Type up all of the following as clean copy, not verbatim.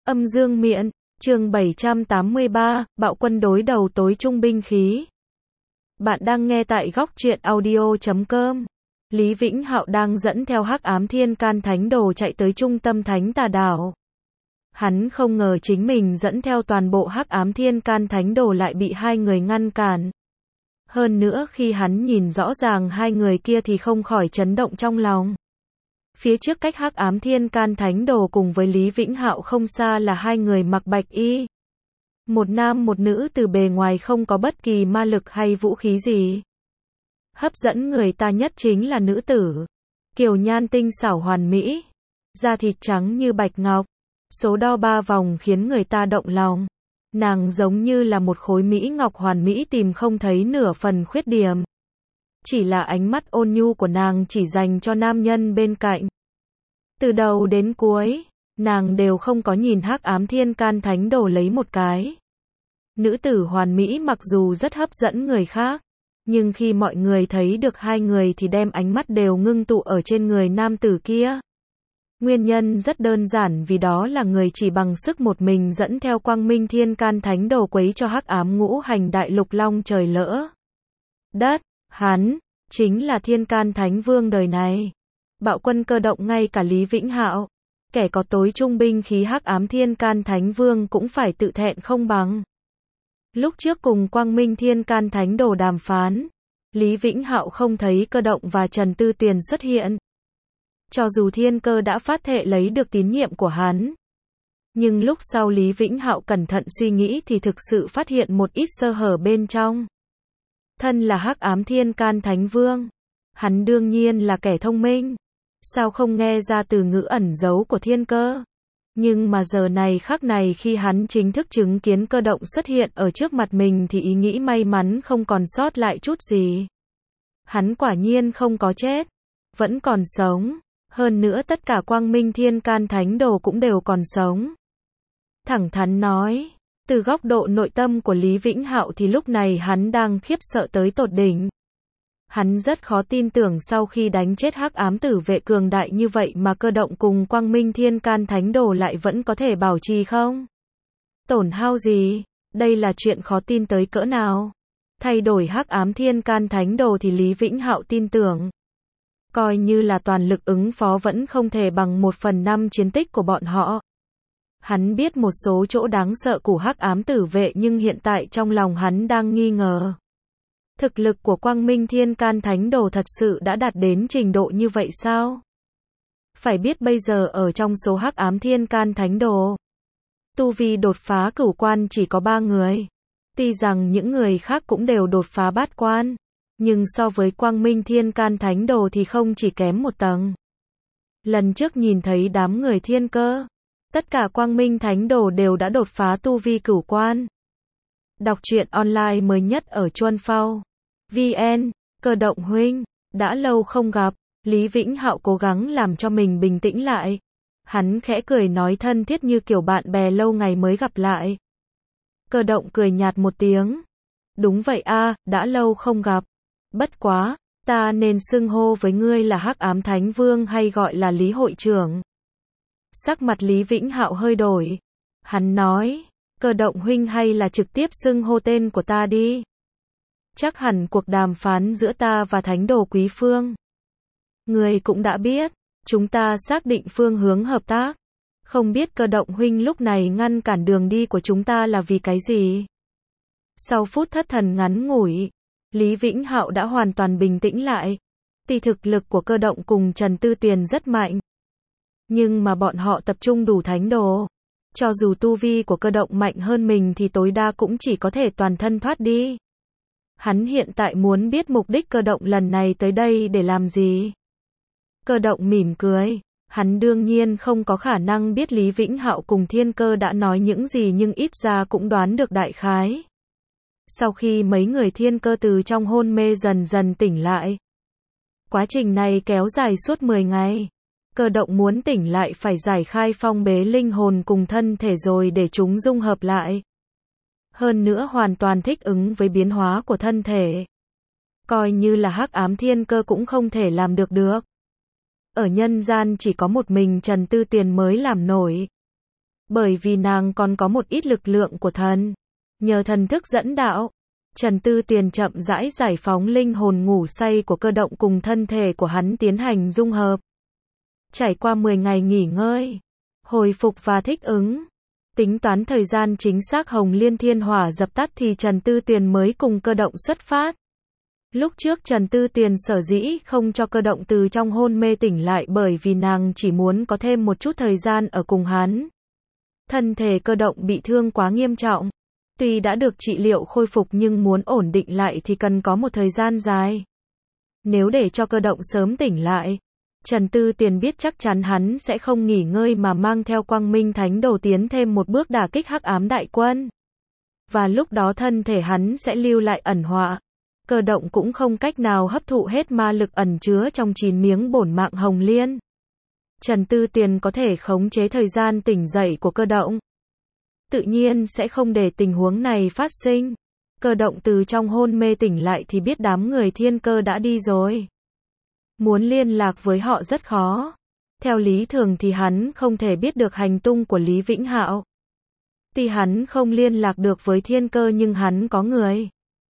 Âm dương miện, chương 783, bạo quân đối đầu tối trung binh khí. Bạn đang nghe tại góc truyện audio.com. Lý Vĩnh Hạo đang dẫn theo Hắc Ám Thiên Can Thánh Đồ chạy tới trung tâm Thánh Tà Đảo. Hắn không ngờ chính mình dẫn theo toàn bộ Hắc Ám Thiên Can Thánh Đồ lại bị hai người ngăn cản. Hơn nữa khi hắn nhìn rõ ràng hai người kia thì không khỏi chấn động trong lòng. Phía trước cách Hắc Ám Thiên Can Thánh Đồ cùng với Lý Vĩnh Hạo không xa là hai người mặc bạch y. Một nam một nữ, từ bề ngoài không có bất kỳ ma lực hay vũ khí gì. Hấp dẫn người ta nhất chính là nữ tử. Kiều nhan tinh xảo hoàn mỹ, da thịt trắng như bạch ngọc, số đo 3 vòng khiến người ta động lòng. Nàng giống như là một khối mỹ ngọc hoàn mỹ tìm không thấy nửa phần khuyết điểm. Chỉ là ánh mắt ôn nhu của nàng chỉ dành cho nam nhân bên cạnh. Từ đầu đến cuối, nàng đều không có nhìn Hắc Ám Thiên Can Thánh Đồ lấy một cái. Nữ tử hoàn mỹ mặc dù rất hấp dẫn người khác, nhưng khi mọi người thấy được hai người thì đem ánh mắt đều ngưng tụ ở trên người nam tử kia. Nguyên nhân rất đơn giản, vì đó là người chỉ bằng sức một mình dẫn theo Quang Minh Thiên Can Thánh Đồ quấy cho Hắc Ám Ngũ Hành Đại Lục long trời lỡ đất. Hắn chính là Thiên Can Thánh Vương đời này. Bạo quân cơ động, ngay cả Lý Vĩnh Hạo, kẻ có tối trung binh khí Hắc Ám Thiên Can Thánh Vương cũng phải tự thẹn không bằng. Lúc trước cùng Quang Minh Thiên Can Thánh Đồ đàm phán, Lý Vĩnh Hạo không thấy cơ động và Trần Tư Tuyền xuất hiện. Cho dù Thiên Cơ đã phát thệ lấy được tín nhiệm của hắn, nhưng lúc sau Lý Vĩnh Hạo cẩn thận suy nghĩ thì thực sự phát hiện một ít sơ hở bên trong. Thân là Hắc Ám Thiên Can Thánh Vương, hắn đương nhiên là kẻ thông minh. Sao không nghe ra từ ngữ ẩn giấu của Thiên Cơ? Nhưng mà giờ này khắc này khi hắn chính thức chứng kiến cơ động xuất hiện ở trước mặt mình thì ý nghĩ may mắn không còn sót lại chút gì. Hắn quả nhiên không có chết, vẫn còn sống. Hơn nữa tất cả Quang Minh Thiên Can Thánh Đồ cũng đều còn sống. Thẳng thắn nói, từ góc độ nội tâm của Lý Vĩnh Hạo thì lúc này hắn đang khiếp sợ tới tột đỉnh. Hắn rất khó tin tưởng sau khi đánh chết Hắc Ám Tử Vệ cường đại như vậy mà cơ động cùng Quang Minh Thiên Can Thánh Đồ lại vẫn có thể bảo trì không tổn hao gì. Đây là chuyện khó tin tới cỡ nào. Thay đổi Hắc Ám Thiên Can Thánh Đồ thì Lý Vĩnh Hạo tin tưởng, coi như là toàn lực ứng phó vẫn không thể bằng 1/5 chiến tích của bọn họ. Hắn biết một số chỗ đáng sợ của Hắc Ám Tử Vệ, nhưng hiện tại trong lòng hắn đang nghi ngờ. Thực lực của Quang Minh Thiên Can Thánh Đồ thật sự đã đạt đến trình độ như vậy sao? Phải biết bây giờ ở trong số Hắc Ám Thiên Can Thánh Đồ, tu vi đột phá cửu quan chỉ có 3 người. Tuy rằng những người khác cũng đều đột phá bát quan, nhưng so với Quang Minh Thiên Can Thánh Đồ thì không chỉ kém một tầng. Lần trước nhìn thấy đám người Thiên Cơ, tất cả Quang Minh Thánh Đồ đều đã đột phá tu vi cửu quan. Đọc truyện online mới nhất ở Chuan Phao VN. Cơ động huynh, đã lâu không gặp. Lý Vĩnh Hạo cố gắng làm cho mình bình tĩnh lại. Hắn khẽ cười nói thân thiết như kiểu bạn bè lâu ngày mới gặp lại. Cơ động cười nhạt một tiếng. Đúng vậy a, đã lâu không gặp. Bất quá, ta nên xưng hô với ngươi là Hắc Ám Thánh Vương hay gọi là Lý hội trưởng? Sắc mặt Lý Vĩnh Hạo hơi đổi. Hắn nói, cơ động huynh hay là trực tiếp xưng hô tên của ta đi. Chắc hẳn cuộc đàm phán giữa ta và Thánh Đồ Quý Phương, ngươi cũng đã biết, chúng ta xác định phương hướng hợp tác. Không biết cơ động huynh lúc này ngăn cản đường đi của chúng ta là vì cái gì? Sau phút thất thần ngắn ngủi, Lý Vĩnh Hạo đã hoàn toàn bình tĩnh lại. Tuy thực lực của cơ động cùng Trần Tư Tuyền rất mạnh, nhưng mà bọn họ tập trung đủ thánh đồ. Cho dù tu vi của cơ động mạnh hơn mình thì tối đa cũng chỉ có thể toàn thân thoát đi. Hắn hiện tại muốn biết mục đích cơ động lần này tới đây để làm gì. Cơ động mỉm cười. Hắn đương nhiên không có khả năng biết Lý Vĩnh Hạo cùng Thiên Cơ đã nói những gì, nhưng ít ra cũng đoán được đại khái. Sau khi mấy người Thiên Cơ từ trong hôn mê dần dần tỉnh lại, quá trình này kéo dài suốt 10 ngày. Cơ động muốn tỉnh lại phải giải khai phong bế linh hồn cùng thân thể rồi để chúng dung hợp lại. Hơn nữa hoàn toàn thích ứng với biến hóa của thân thể. Coi như là Hắc Ám Thiên Cơ cũng không thể làm được. Ở nhân gian chỉ có một mình Trần Tư Tuyền mới làm nổi. Bởi vì nàng còn có một ít lực lượng của thần. Nhờ thần thức dẫn đạo, Trần Tư Tuyền chậm rãi giải phóng linh hồn ngủ say của Cơ Động cùng thân thể của hắn tiến hành dung hợp. Trải qua 10 ngày nghỉ ngơi, hồi phục và thích ứng, tính toán thời gian chính xác Hồng Liên Thiên Hỏa dập tắt thì Trần Tư Tuyền mới cùng Cơ Động xuất phát. Lúc trước Trần Tư Tuyền sở dĩ không cho Cơ Động từ trong hôn mê tỉnh lại bởi vì nàng chỉ muốn có thêm một chút thời gian ở cùng hắn. Thân thể Cơ Động bị thương quá nghiêm trọng. Tuy đã được trị liệu khôi phục nhưng muốn ổn định lại thì cần có một thời gian dài. Nếu để cho Cơ Động sớm tỉnh lại, Trần Tư Tuyền biết chắc chắn hắn sẽ không nghỉ ngơi mà mang theo Quang Minh Thánh Đồ tiến thêm một bước đả kích Hắc Ám Đại Quân. Và lúc đó thân thể hắn sẽ lưu lại ẩn họa. Cơ Động cũng không cách nào hấp thụ hết ma lực ẩn chứa trong 9 miếng bổn mạng Hồng Liên. Trần Tư Tuyền có thể khống chế thời gian tỉnh dậy của Cơ Động. Tự nhiên sẽ không để tình huống này phát sinh. Cơ Động từ trong hôn mê tỉnh lại thì biết đám người Thiên Cơ đã đi rồi. Muốn liên lạc với họ rất khó. Theo lý thường thì hắn không thể biết được hành tung của Lý Vĩnh Hạo. Tuy hắn không liên lạc được với Thiên Cơ nhưng hắn có người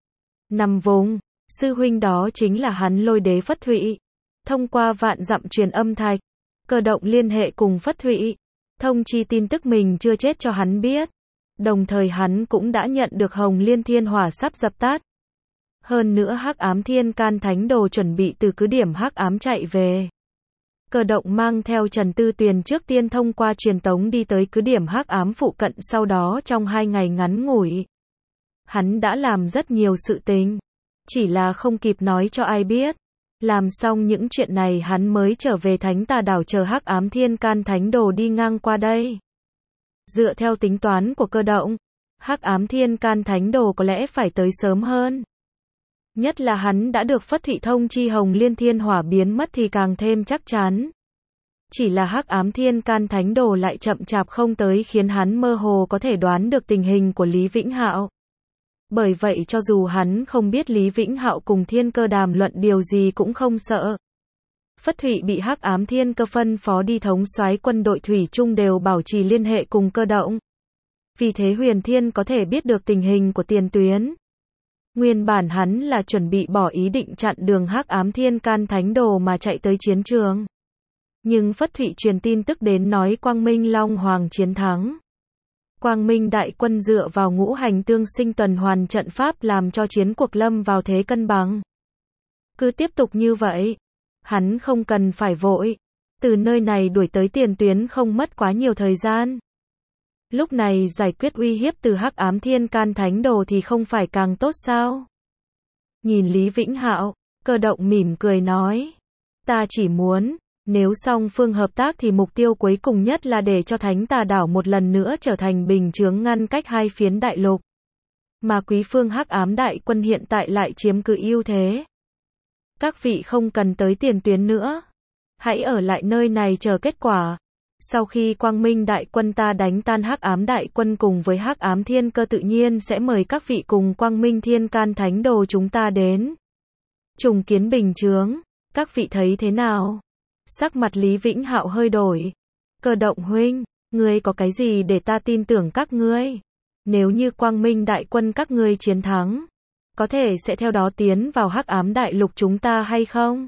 nằm vùng, sư huynh đó chính là hắn Lôi Đế Phất Thụy. Thông qua vạn dặm truyền âm thạch, Cơ Động liên hệ cùng Phất Thụy, thông chi tin tức mình chưa chết cho hắn biết. Đồng thời hắn cũng đã nhận được Hồng Liên Thiên Hỏa sắp dập tắt. Hơn nữa Hắc Ám Thiên Can Thánh Đồ chuẩn bị từ cứ điểm Hắc Ám chạy về. Cơ Động mang theo Trần Tư Tuyền trước tiên thông qua truyền tống đi tới cứ điểm Hắc Ám phụ cận, sau đó trong 2 ngày ngắn ngủi, hắn đã làm rất nhiều sự tình, chỉ là không kịp nói cho ai biết. Làm xong những chuyện này hắn mới trở về Thánh Tà Đảo chờ Hắc Ám Thiên Can Thánh Đồ đi ngang qua đây. Dựa theo tính toán của Cơ Động, Hắc Ám Thiên Can Thánh Đồ có lẽ phải tới sớm hơn. Nhất là hắn đã được Phất Thụy thông chi Hồng Liên Thiên Hỏa biến mất thì càng thêm chắc chắn. Chỉ là Hắc Ám Thiên Can Thánh Đồ lại chậm chạp không tới khiến hắn mơ hồ có thể đoán được tình hình của Lý Vĩnh Hạo. Bởi vậy cho dù hắn không biết Lý Vĩnh Hạo cùng Thiên Cơ đàm luận điều gì cũng không sợ. Phất Thụy bị Hắc Ám Thiên Cơ phân phó đi thống soái quân đội thủy chung đều bảo trì liên hệ cùng Cơ Động. Vì thế Huyền Thiên có thể biết được tình hình của tiền tuyến. Nguyên bản hắn là chuẩn bị bỏ ý định chặn đường Hắc Ám Thiên Can Thánh Đồ mà chạy tới chiến trường. Nhưng Phất Thụy truyền tin tức đến nói Quang Minh Long Hoàng chiến thắng. Quang Minh Đại Quân dựa vào ngũ hành tương sinh tuần hoàn trận pháp làm cho chiến cuộc lâm vào thế cân bằng. Cứ tiếp tục như vậy, hắn không cần phải vội. Từ nơi này đuổi tới tiền tuyến không mất quá nhiều thời gian. Lúc này giải quyết uy hiếp từ Hắc Ám Thiên Can Thánh Đồ thì không phải càng tốt sao? Nhìn Lý Vĩnh Hạo, Cơ Động mỉm cười nói. Ta chỉ muốn, nếu song phương hợp tác thì mục tiêu cuối cùng nhất là để cho Thánh Tà Đảo một lần nữa trở thành bình chướng ngăn cách hai phiến đại lục. Mà quý phương Hắc Ám Đại Quân hiện tại lại chiếm cứ ưu thế. Các vị không cần tới tiền tuyến nữa. Hãy ở lại nơi này chờ kết quả. Sau khi Quang Minh Đại Quân ta đánh tan Hắc Ám Đại Quân cùng với Hắc Ám Thiên Cơ tự nhiên sẽ mời các vị cùng Quang Minh Thiên Can Thánh Đồ chúng ta đến trùng kiến bình chướng. Các vị thấy thế nào? Sắc mặt Lý Vĩnh Hạo hơi đổi. Cơ Động huynh, ngươi có cái gì để ta tin tưởng các ngươi? Nếu như Quang Minh Đại Quân các ngươi chiến thắng, có thể sẽ theo đó tiến vào Hắc Ám Đại Lục chúng ta hay không?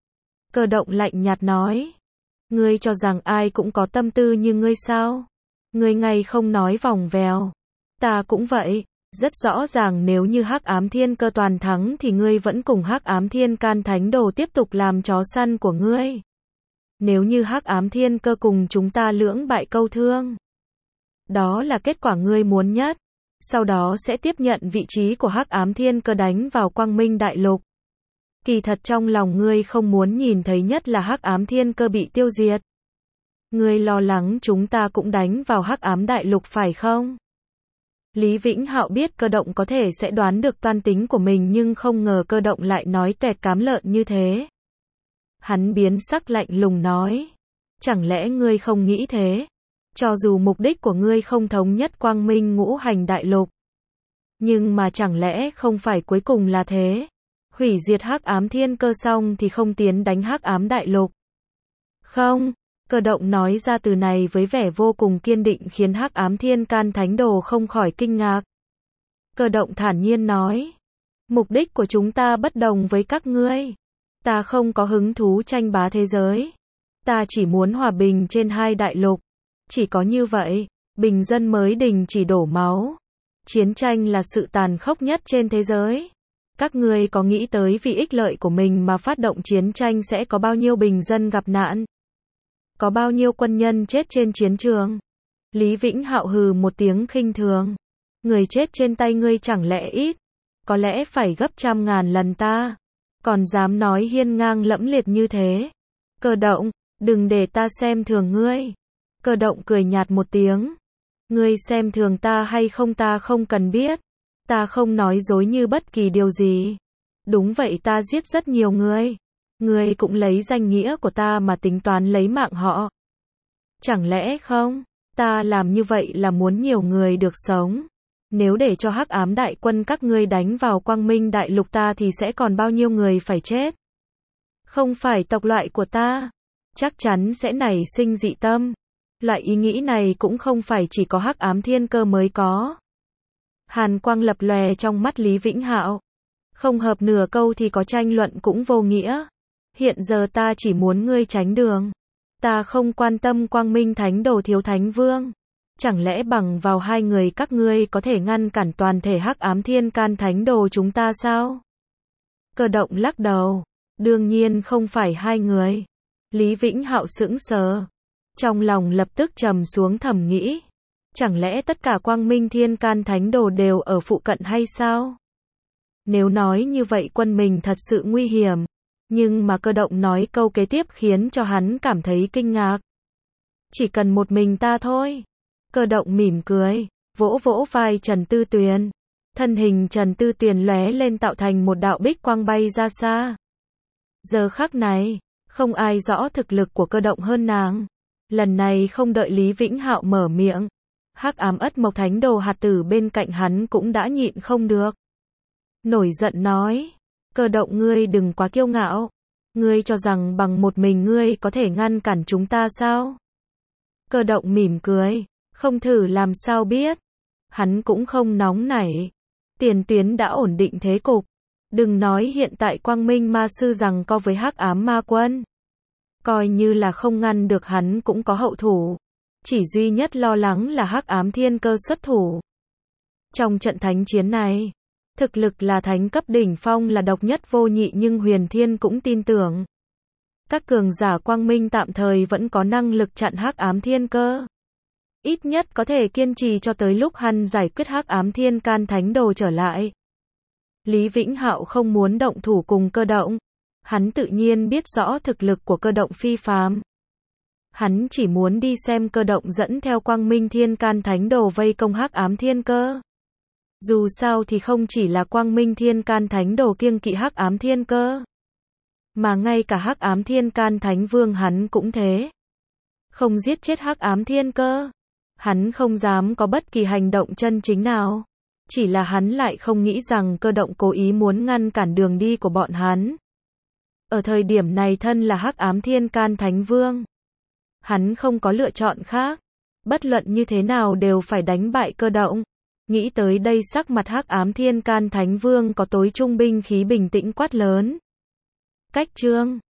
Cơ Động lạnh nhạt nói. Ngươi cho rằng ai cũng có tâm tư như ngươi sao? Ngươi ngay không nói vòng vèo. Ta cũng vậy. Rất rõ ràng nếu như Hắc Ám Thiên Cơ toàn thắng thì ngươi vẫn cùng Hắc Ám Thiên Can Thánh Đồ tiếp tục làm chó săn của ngươi. Nếu như Hắc Ám Thiên Cơ cùng chúng ta lưỡng bại câu thương, đó là kết quả ngươi muốn nhất. Sau đó sẽ tiếp nhận vị trí của Hắc Ám Thiên Cơ đánh vào Quang Minh Đại Lục. Kỳ thật trong lòng ngươi không muốn nhìn thấy nhất là Hắc Ám Thiên Cơ bị tiêu diệt. Ngươi lo lắng chúng ta cũng đánh vào Hắc Ám Đại Lục phải không? Lý Vĩnh Hạo biết Cơ Động có thể sẽ đoán được toan tính của mình nhưng không ngờ Cơ Động lại nói toẹt cám lợn như thế. Hắn biến sắc lạnh lùng nói. Chẳng lẽ ngươi không nghĩ thế? Cho dù mục đích của ngươi không thống nhất Quang Minh ngũ hành đại lục. Nhưng mà chẳng lẽ không phải cuối cùng là thế? Hủy diệt Hắc Ám Thiên Cơ xong thì không tiến đánh Hắc Ám Đại Lục. Không, Cơ động nói ra từ này với vẻ vô cùng kiên định khiến Hắc Ám Thiên Can Thánh Đồ không khỏi kinh ngạc. Cơ động thản nhiên nói. Mục đích của chúng ta bất đồng với các ngươi. Ta không có hứng thú tranh bá thế giới. Ta chỉ muốn hòa bình trên hai đại lục. Chỉ có như vậy, bình dân mới đình chỉ đổ máu. Chiến tranh là sự tàn khốc nhất trên thế giới. Các ngươi có nghĩ tới vì ích lợi của mình mà phát động chiến tranh sẽ có bao nhiêu bình dân gặp nạn? Có bao nhiêu quân nhân chết trên chiến trường? Lý Vĩnh Hạo hừ một tiếng khinh thường. Người chết trên tay ngươi chẳng lẽ ít? Có lẽ phải gấp trăm ngàn lần ta. Còn dám nói hiên ngang lẫm liệt như thế. Cơ động, đừng để ta xem thường ngươi. Cơ động cười nhạt một tiếng. Ngươi xem thường ta hay không ta không cần biết. Ta không nói dối như bất kỳ điều gì. Đúng vậy ta giết rất nhiều người. Ngươi cũng lấy danh nghĩa của ta mà tính toán lấy mạng họ. Chẳng lẽ không? Ta làm như vậy là muốn nhiều người được sống. Nếu để cho Hắc Ám đại quân các ngươi đánh vào Quang Minh đại lục ta thì sẽ còn bao nhiêu người phải chết. Không phải tộc loại của ta, chắc chắn sẽ nảy sinh dị tâm. Loại ý nghĩ này cũng không phải chỉ có Hắc Ám Thiên Cơ mới có. Hàn quang lập lòe trong mắt Lý Vĩnh Hạo. Không hợp nửa câu thì có tranh luận cũng vô nghĩa. Hiện giờ ta chỉ muốn ngươi tránh đường. Ta không quan tâm Quang Minh Thánh Đồ thiếu Thánh Vương. Chẳng lẽ bằng vào hai người các ngươi có thể ngăn cản toàn thể Hắc Ám Thiên Can Thánh Đồ chúng ta sao? Cơ động lắc đầu. Đương nhiên không phải hai người. Lý Vĩnh Hạo sững sờ. Trong lòng lập tức trầm xuống thầm nghĩ. Chẳng lẽ tất cả Quang Minh Thiên Can Thánh Đồ đều ở phụ cận hay sao? Nếu nói như vậy quân mình thật sự nguy hiểm. Nhưng mà Cơ động nói câu kế tiếp khiến cho hắn cảm thấy kinh ngạc. Chỉ cần một mình ta thôi. Cơ động mỉm cười, vỗ vỗ vai Trần Tư Tuyền. Thân hình Trần Tư Tuyền lóe lên tạo thành một đạo bích quang bay ra xa. Giờ khắc này, không ai rõ thực lực của Cơ động hơn nàng. Lần này không đợi Lý Vĩnh Hạo mở miệng. Hắc Ám Ất Mộc Thánh Đồ hạt tử bên cạnh hắn cũng đã nhịn không được. Nổi giận nói, Cơ động ngươi đừng quá kiêu ngạo. Ngươi cho rằng bằng một mình ngươi có thể ngăn cản chúng ta sao? Cơ động mỉm cười. Không thử làm sao biết. Hắn cũng không nóng nảy. Tiền tuyến đã ổn định thế cục. Đừng nói hiện tại Quang Minh Ma Sư rằng co với Hắc Ám Ma Quân. Coi như là không ngăn được hắn cũng có hậu thủ. Chỉ duy nhất lo lắng là Hắc Ám Thiên Cơ xuất thủ. Trong trận thánh chiến này, thực lực là thánh cấp đỉnh phong là độc nhất vô nhị nhưng Huyền Thiên cũng tin tưởng. Các cường giả Quang Minh tạm thời vẫn có năng lực chặn Hắc Ám Thiên Cơ. Ít nhất có thể kiên trì cho tới lúc hắn giải quyết Hắc Ám Thiên Can Thánh Đồ trở lại. Lý Vĩnh Hạo không muốn động thủ cùng Cơ động. Hắn tự nhiên biết rõ thực lực của Cơ động phi phàm. Hắn chỉ muốn đi xem Cơ động dẫn theo Quang Minh Thiên Can Thánh Đồ vây công Hắc Ám Thiên Cơ. Dù sao thì không chỉ là Quang Minh Thiên Can Thánh Đồ kiêng kỵ Hắc Ám Thiên Cơ, mà ngay cả Hắc Ám Thiên Can Thánh Vương hắn cũng thế. Không giết chết Hắc Ám Thiên Cơ, hắn không dám có bất kỳ hành động chân chính nào. Chỉ là hắn lại không nghĩ rằng Cơ động cố ý muốn ngăn cản đường đi của bọn hắn. Ở thời điểm này thân là Hắc Ám Thiên Can Thánh Vương, hắn không có lựa chọn khác. Bất luận như thế nào đều phải đánh bại Cơ động. Nghĩ tới đây sắc mặt Hắc Ám Thiên Can Thánh Vương có tối trung binh khí bình tĩnh quát lớn. Cách chương